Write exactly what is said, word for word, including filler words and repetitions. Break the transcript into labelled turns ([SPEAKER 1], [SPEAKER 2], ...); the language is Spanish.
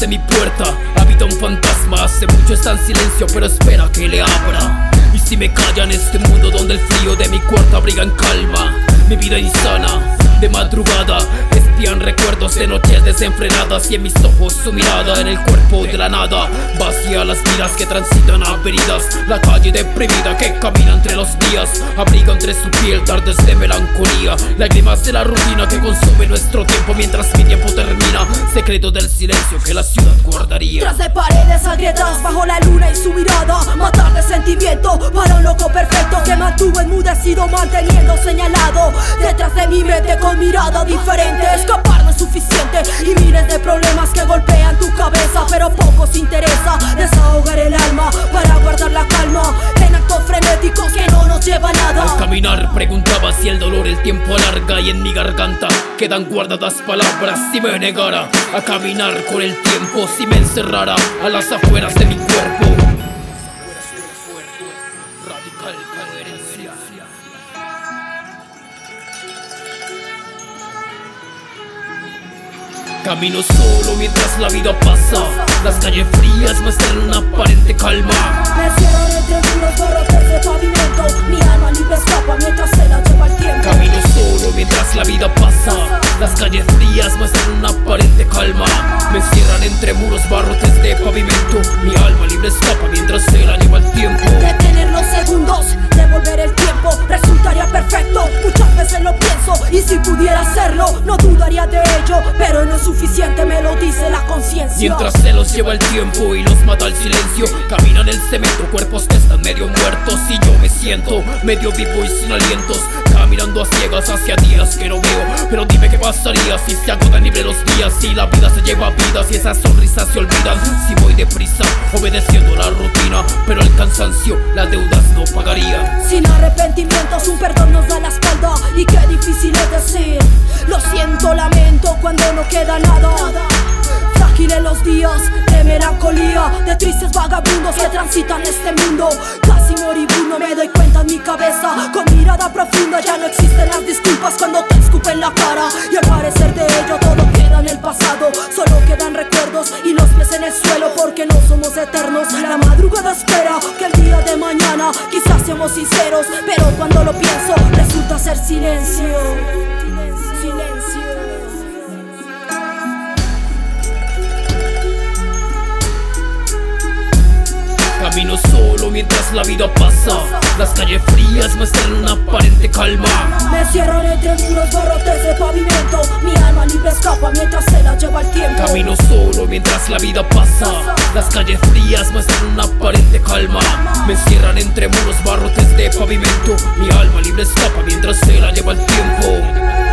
[SPEAKER 1] de mi puerta habita un fantasma. Hace mucho está en silencio, pero espera que le abra. Y si me callan este mundo donde el frío de mi cuarto abriga en calma mi vida insana. De madrugada espían recuerdos de noches desenfrenadas, y en mis ojos su mirada, en el cuerpo de la nada vacía las vidas que transitan avenidas. La calle deprimida que camina entre los días abriga entre su piel tardes de melancolía, lágrimas de la rutina que consume nuestro tiempo mientras mi tiempo termina. Secreto del silencio que la ciudad guardaría.
[SPEAKER 2] Tras de paredes agrietadas bajo la luna y su mirada, matar de sentimiento para un loco perfecto que mantuvo enmudecido, manteniendo señalado detrás de mi mente con mirada diferente. Escapar no es suficiente y miles de problemas que golpean tu cabeza, pero poco se interesa desahogar el alma para guardar la calma en actos frenéticos que no nos llevan a nada.
[SPEAKER 1] Al caminar preguntaba si el dolor el tiempo alarga, y en mi garganta quedan guardadas palabras. Si me negara a caminar con el tiempo, si me encerrara a las afueras de mi cuerpo. Radical coherencia. Camino solo mientras la vida pasa. Las calles frías muestran una aparente calma.
[SPEAKER 2] Me cierran entre muros barrotes de pavimento. Mi alma libre escapa mientras se la lleva el tiempo.
[SPEAKER 1] Camino solo mientras la vida pasa. Las calles frías muestran una aparente calma. Me cierran entre muros barrotes de pavimento. Mi alma libre escapa mientras se la lleva el tiempo.
[SPEAKER 2] Detener los segundos, devolver el tiempo, resultaría perfecto. Muchas veces lo pienso, y si pudiera hacerlo no dudaría de ello, pero no es suficiente, me lo dice la conciencia.
[SPEAKER 1] Mientras se los lleva el tiempo y los mata el silencio, caminan el cemento cuerpos que están medio muertos, y yo me siento medio vivo y sin alientos, caminando a ciegas hacia días que no veo. Pero dime qué pasaría si se agotan libre los días, si la vida se lleva vidas y esas sonrisas se olvidan. Si voy deprisa obedeciendo la rutina, pero el cansancio las deudas no pagaría.
[SPEAKER 2] Sin arrepentimientos un perdón nos da la espalda, y qué difícil es decir lo siento, lamento cuando no queda nada. Frágiles los días de melancolía, de tristes vagabundos que transitan este mundo. Casi moribundo me doy cuenta en mi cabeza, con mirada profunda ya no existen las disculpas cuando te escupen la cara. Y al parecer de ello todo queda en el pasado, solo quedan recuerdos y los pies en el suelo, porque no somos eternos. La madrugada espera que el día de mañana quizás seamos sinceros, pero cuando lo pienso resulta ser silencio. Silencio.
[SPEAKER 1] Camino solo mientras la vida pasa. Las calles frías muestran una aparente calma.
[SPEAKER 2] Me cierran entre muros barrotes de pavimento. Mi alma libre escapa mientras se la lleva el tiempo.
[SPEAKER 1] Camino solo mientras la vida pasa. Las calles frías muestran una aparente calma. Me cierran entre muros barrotes de pavimento. Mi alma libre escapa mientras se la lleva el tiempo.